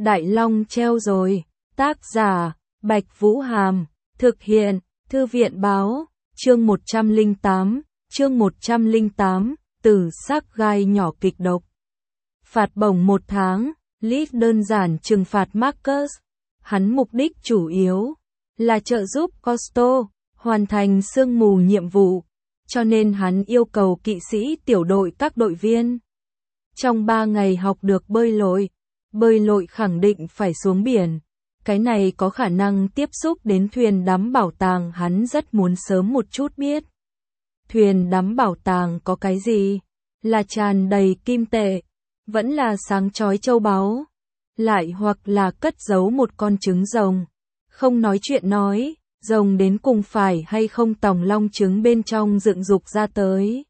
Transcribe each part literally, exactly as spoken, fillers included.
Đại Long treo rồi. Tác giả, Bạch Vũ Hàm. Thực hiện, Thư viện Báo. Chương một trăm lẻ tám, chương một trăm lẻ tám, Tử sắc gai nhỏ kịch độc. Phạt bổng một tháng, Leeds đơn giản trừng phạt Marcus. Hắn mục đích chủ yếu là trợ giúp Costo hoàn thành sương mù nhiệm vụ, cho nên hắn yêu cầu kỵ sĩ tiểu đội các đội viên trong ba ngày học được bơi lội. Bơi lội khẳng định phải xuống biển. Cái này có khả năng tiếp xúc đến thuyền đắm bảo tàng, hắn rất muốn sớm một chút biết. Thuyền đắm bảo tàng có cái gì? Là tràn đầy kim tệ, vẫn là sáng chói châu báu, lại hoặc là cất giấu một con trứng rồng. Không nói chuyện nói, rồng đến cùng phải hay không tòng long trứng bên trong dựng dục ra tới.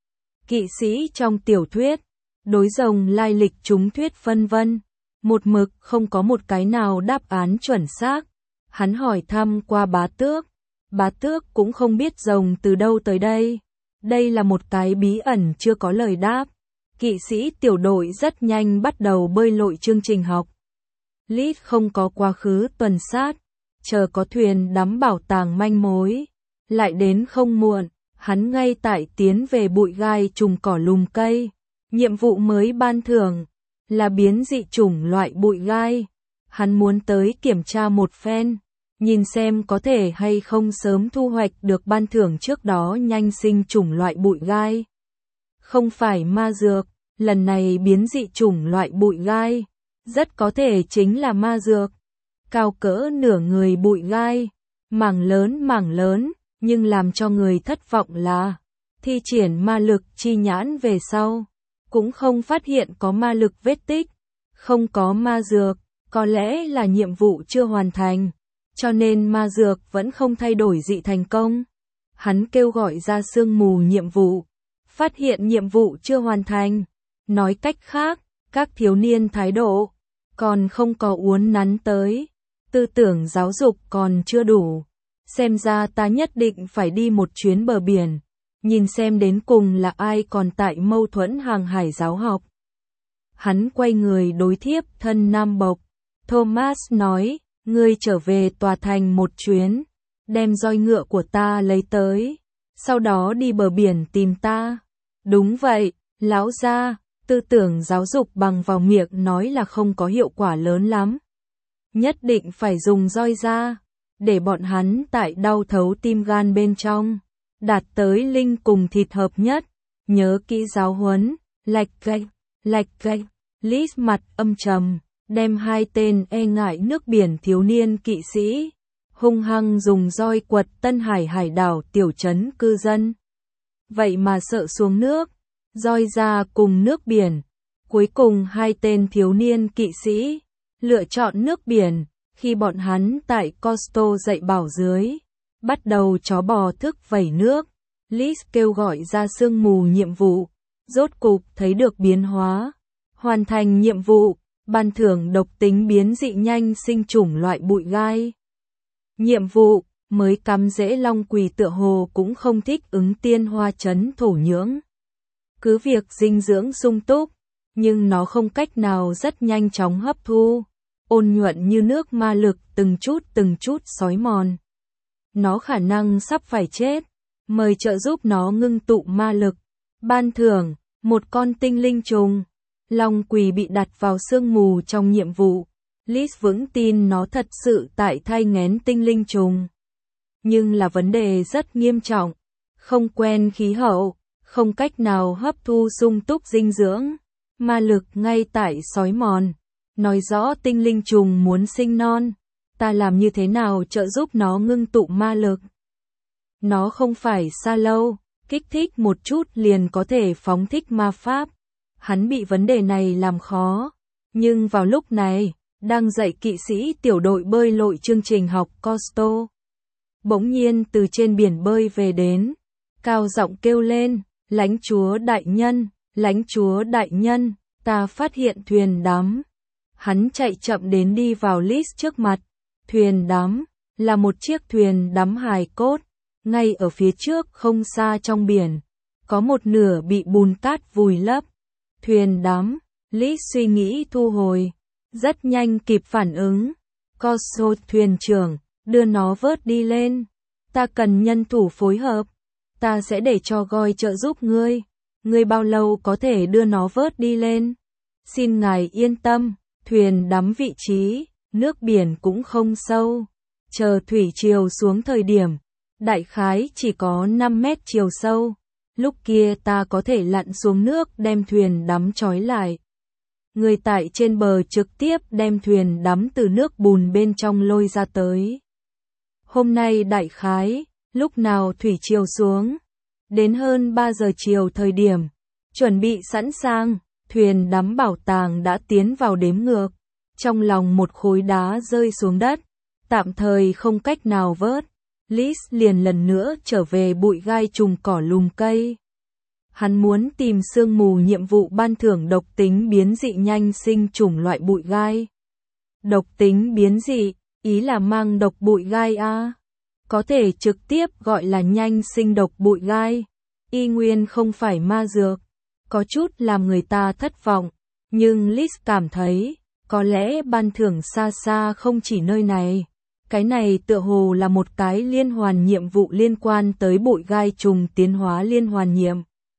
Kỵ sĩ trong tiểu thuyết, đối rồng lai lịch chúng thuyết phân vân. Một mực không có một cái nào đáp án chuẩn xác. Hắn hỏi thăm qua bá tước. Bá tước cũng không biết rồng từ đâu tới đây. Đây là một cái bí ẩn chưa có lời đáp. Kỵ sĩ tiểu đội rất nhanh bắt đầu bơi lội chương trình học. Leeds không có quá khứ tuần sát, chờ có thuyền đắm bảo tàng manh mối. Lại đến không muộn, hắn ngay tại tiến về bụi gai trùng cỏ lùm cây. Nhiệm vụ mới ban thưởng là biến dị chủng loại bụi gai. Hắn muốn tới kiểm tra một phen, nhìn xem có thể hay không sớm thu hoạch được ban thưởng trước đó nhanh sinh chủng loại bụi gai. Không phải ma dược, lần này biến dị chủng loại bụi gai, rất có thể chính là ma dược. Cao cỡ nửa người bụi gai, mảng lớn mảng lớn, nhưng làm cho người thất vọng là thi triển ma lực chi nhãn về sau cũng không phát hiện có ma lực vết tích, không có ma dược, có lẽ là nhiệm vụ chưa hoàn thành, cho nên ma dược vẫn không thay đổi dị thành công. Hắn kêu gọi ra sương mù nhiệm vụ, phát hiện nhiệm vụ chưa hoàn thành. Nói cách khác, các thiếu niên thái độ còn không có uốn nắn tới, tư tưởng giáo dục còn chưa đủ. Xem ra ta nhất định phải đi một chuyến bờ biển, nhìn xem đến cùng là ai còn tại mâu thuẫn hàng hải giáo học. Hắn quay người đối thiếp thân Nam Bộc. Thomas nói, ngươi trở về tòa thành một chuyến, đem roi ngựa của ta lấy tới, sau đó đi bờ biển tìm ta. Đúng vậy, lão gia, tư tưởng giáo dục bằng vào miệng nói là không có hiệu quả lớn lắm. Nhất định phải dùng roi ra, để bọn hắn tại đau thấu tim gan bên trong đạt tới linh cùng thịt hợp nhất. Nhớ kỹ giáo huấn. Lạch gạch, lạch gạch. Leeds mặt âm trầm, đem hai tên e ngại nước biển thiếu niên kỵ sĩ hung hăng dùng roi quật Tân Hải hải đảo tiểu trấn cư dân. Vậy mà sợ xuống nước, roi ra cùng nước biển. Cuối cùng hai tên thiếu niên kỵ sĩ lựa chọn nước biển. Khi bọn hắn tại Costo dạy bảo dưới bắt đầu chó bò thức vẩy nước, Leeds kêu gọi ra sương mù nhiệm vụ, rốt cục thấy được biến hóa. Hoàn thành nhiệm vụ, ban thưởng độc tính biến dị nhanh sinh chủng loại bụi gai. Nhiệm vụ mới cắm rễ long quỳ tựa hồ cũng không thích ứng tiên hoa trấn thổ nhưỡng. Cứ việc dinh dưỡng sung túc, nhưng nó không cách nào rất nhanh chóng hấp thu, ôn nhuận như nước ma lực từng chút từng chút xói mòn. Nó khả năng sắp phải chết, mời trợ giúp nó ngưng tụ ma lực. Ban thưởng, một con tinh linh trùng. Long quỳ bị đặt vào sương mù trong nhiệm vụ. Leeds vững tin nó thật sự tại thai nghén tinh linh trùng. Nhưng là vấn đề rất nghiêm trọng. Không quen khí hậu, không cách nào hấp thu sung túc dinh dưỡng. Ma lực ngay tại xói mòn. Nói rõ tinh linh trùng muốn sinh non. Ta làm như thế nào trợ giúp nó ngưng tụ ma lực? Nó không phải xa lâu, kích thích một chút liền có thể phóng thích ma pháp. Hắn bị vấn đề này làm khó. Nhưng vào lúc này, đang dạy kỵ sĩ tiểu đội bơi lội chương trình học Costo. Bỗng nhiên từ trên biển bơi về đến, cao giọng kêu lên, lãnh chúa đại nhân, lãnh chúa đại nhân, ta phát hiện thuyền đắm. Hắn chạy chậm đến đi vào Leeds trước mặt. Thuyền đắm là một chiếc thuyền đắm hài cốt, ngay ở phía trước không xa trong biển, có một nửa bị bùn cát vùi lấp. Thuyền đắm, Leeds suy nghĩ thu hồi, rất nhanh kịp phản ứng. Corso thuyền trưởng, đưa nó vớt đi lên. Ta cần nhân thủ phối hợp. Ta sẽ để cho Goi trợ giúp ngươi. Ngươi bao lâu có thể đưa nó vớt đi lên? Xin ngài yên tâm, thuyền đắm vị trí, nước biển cũng không sâu. Chờ thủy triều xuống thời điểm, đại khái chỉ có năm mét chiều sâu. Lúc kia ta có thể lặn xuống nước đem thuyền đắm trói lại. Người tại trên bờ trực tiếp đem thuyền đắm từ nước bùn bên trong lôi ra tới. Hôm nay đại khái, lúc nào thủy triều xuống? Đến hơn ba giờ chiều thời điểm, chuẩn bị sẵn sàng, thuyền đắm bảo tàng đã tiến vào đếm ngược. Trong lòng một khối đá rơi xuống đất, tạm thời không cách nào vớt. Liz liền lần nữa trở về bụi gai trùng cỏ lùm cây. Hắn muốn tìm sương mù nhiệm vụ ban thưởng độc tính biến dị nhanh sinh chủng loại bụi gai. Độc tính biến dị, ý là mang độc bụi gai a. Có thể trực tiếp gọi là nhanh sinh độc bụi gai. Y nguyên không phải ma dược. Có chút làm người ta thất vọng. Nhưng Liz cảm thấy, có lẽ ban thưởng xa xa không chỉ nơi này. Cái này tựa hồ là một cái liên hoàn nhiệm vụ liên quan tới bụi gai trùng tiến hóa liên hoàn nhiệm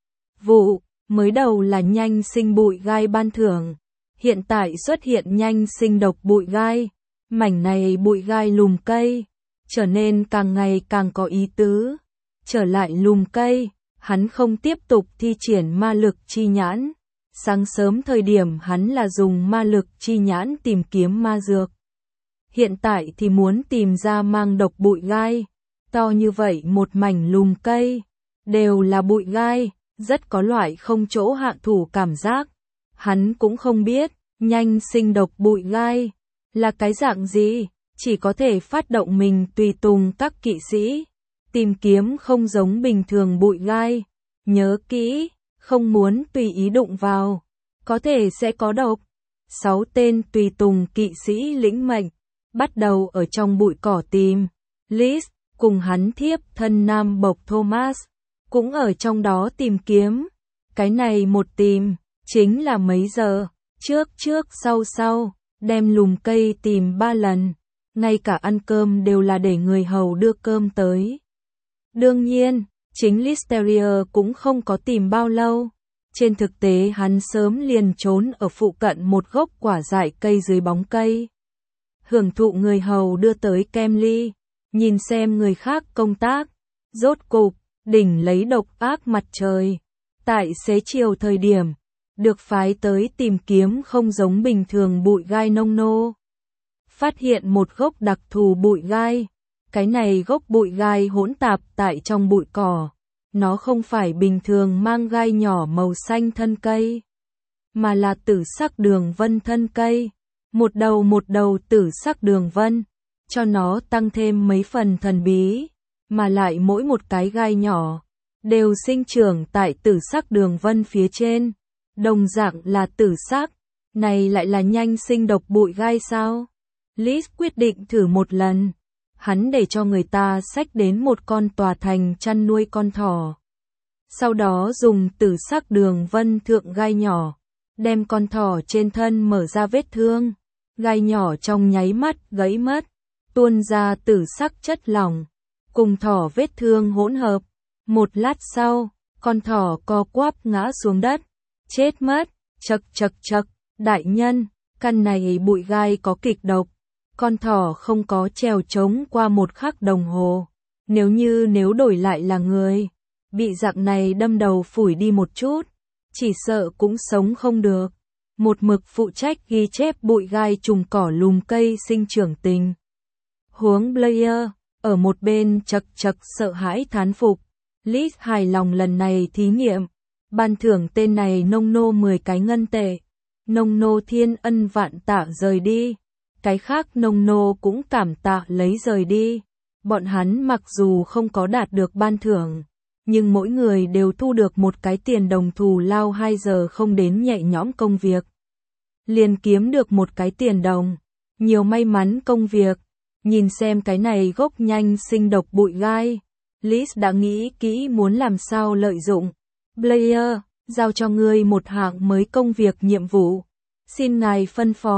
vụ. Mới đầu là nhanh sinh bụi gai ban thưởng. Hiện tại xuất hiện nhanh sinh độc bụi gai. Mảnh này bụi gai lùm cây. Trở nên càng ngày càng có ý tứ. Trở lại lùm cây, hắn không tiếp tục thi triển ma lực chi nhãn. Sáng sớm thời điểm hắn là dùng ma lực chi nhãn tìm kiếm ma dược. Hiện tại thì muốn tìm ra mang độc bụi gai. To như vậy một mảnh lùm cây, đều là bụi gai, rất có loại không chỗ hạ thủ cảm giác. Hắn cũng không biết, nhanh sinh độc bụi gai là cái dạng gì, chỉ có thể phát động mình tùy tùng các kỵ sĩ. Tìm kiếm không giống bình thường bụi gai. Nhớ kỹ, không muốn tùy ý đụng vào, có thể sẽ có độc. Sáu tên tùy tùng kỵ sĩ lĩnh mệnh, bắt đầu ở trong bụi cỏ tìm. Liz, cùng hắn thiếp thân nam bộc Thomas, cũng ở trong đó tìm kiếm. Cái này một tìm, chính là mấy giờ, trước trước sau sau, đem lùm cây tìm ba lần. Ngay cả ăn cơm đều là để người hầu đưa cơm tới. Đương nhiên, chính Listeria cũng không có tìm bao lâu. Trên thực tế hắn sớm liền trốn ở phụ cận một gốc quả dại cây dưới bóng cây. Hưởng thụ người hầu đưa tới kem ly, nhìn xem người khác công tác. Rốt cục, đỉnh lấy độc ác mặt trời. Tại xế chiều thời điểm, được phái tới tìm kiếm không giống bình thường bụi gai nông nô. Phát hiện một gốc đặc thù bụi gai. Cái này gốc bụi gai hỗn tạp tại trong bụi cỏ. Nó không phải bình thường mang gai nhỏ màu xanh thân cây, mà là tử sắc đường vân thân cây. Một đầu một đầu tử sắc đường vân, cho nó tăng thêm mấy phần thần bí, mà lại mỗi một cái gai nhỏ, đều sinh trưởng tại tử sắc đường vân phía trên. Đồng dạng là tử sắc, này lại là nhanh sinh độc bụi gai sao? Liz quyết định thử một lần. Hắn để cho người ta xách đến một con tòa thành chăn nuôi con thỏ. Sau đó dùng tử sắc đường vân thượng gai nhỏ, đem con thỏ trên thân mở ra vết thương. Gai nhỏ trong nháy mắt gãy mất, tuôn ra tử sắc chất lỏng, cùng thỏ vết thương hỗn hợp. Một lát sau, con thỏ co quắp ngã xuống đất, chết mất. Chậc chậc chậc, đại nhân, căn này bụi gai có kịch độc. Con thỏ không có trèo trống qua một khắc đồng hồ. Nếu như nếu đổi lại là người, bị dạng này đâm đầu phủi đi một chút, chỉ sợ cũng sống không được. Một mực phụ trách ghi chép bụi gai trùng cỏ lùm cây sinh trưởng tình huống Blair, ở một bên chậc chậc sợ hãi thán phục. Liz hài lòng lần này thí nghiệm, ban thưởng tên này nông nô mười cái ngân tệ. Nông nô thiên ân vạn tạ rời đi. Cái khác nông nô cũng cảm tạ lấy rời đi. Bọn hắn mặc dù không có đạt được ban thưởng, nhưng mỗi người đều thu được một cái tiền đồng thù lao hai giờ không đến nhẹ nhõm công việc. Liền kiếm được một cái tiền đồng. Nhiều may mắn công việc. Nhìn xem cái này gốc nhanh sinh độc bụi gai. Liz đã nghĩ kỹ muốn làm sao lợi dụng. Blair, giao cho ngươi một hạng mới công việc nhiệm vụ. Xin ngài phân phó.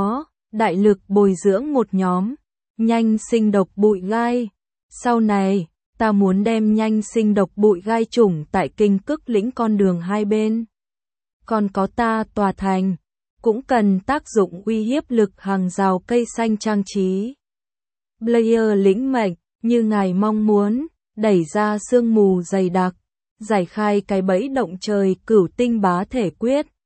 đại lực bồi dưỡng một nhóm, nhanh sinh độc bụi gai. Sau này, ta muốn đem nhanh sinh độc bụi gai chủng tại Kinh Cức lĩnh con đường hai bên. Còn có ta tòa thành, cũng cần tác dụng uy hiếp lực hàng rào cây xanh trang trí. Blair lĩnh mệnh, như ngài mong muốn, đẩy ra sương mù dày đặc, giải khai cái bẫy động trời cửu tinh bá thể quyết.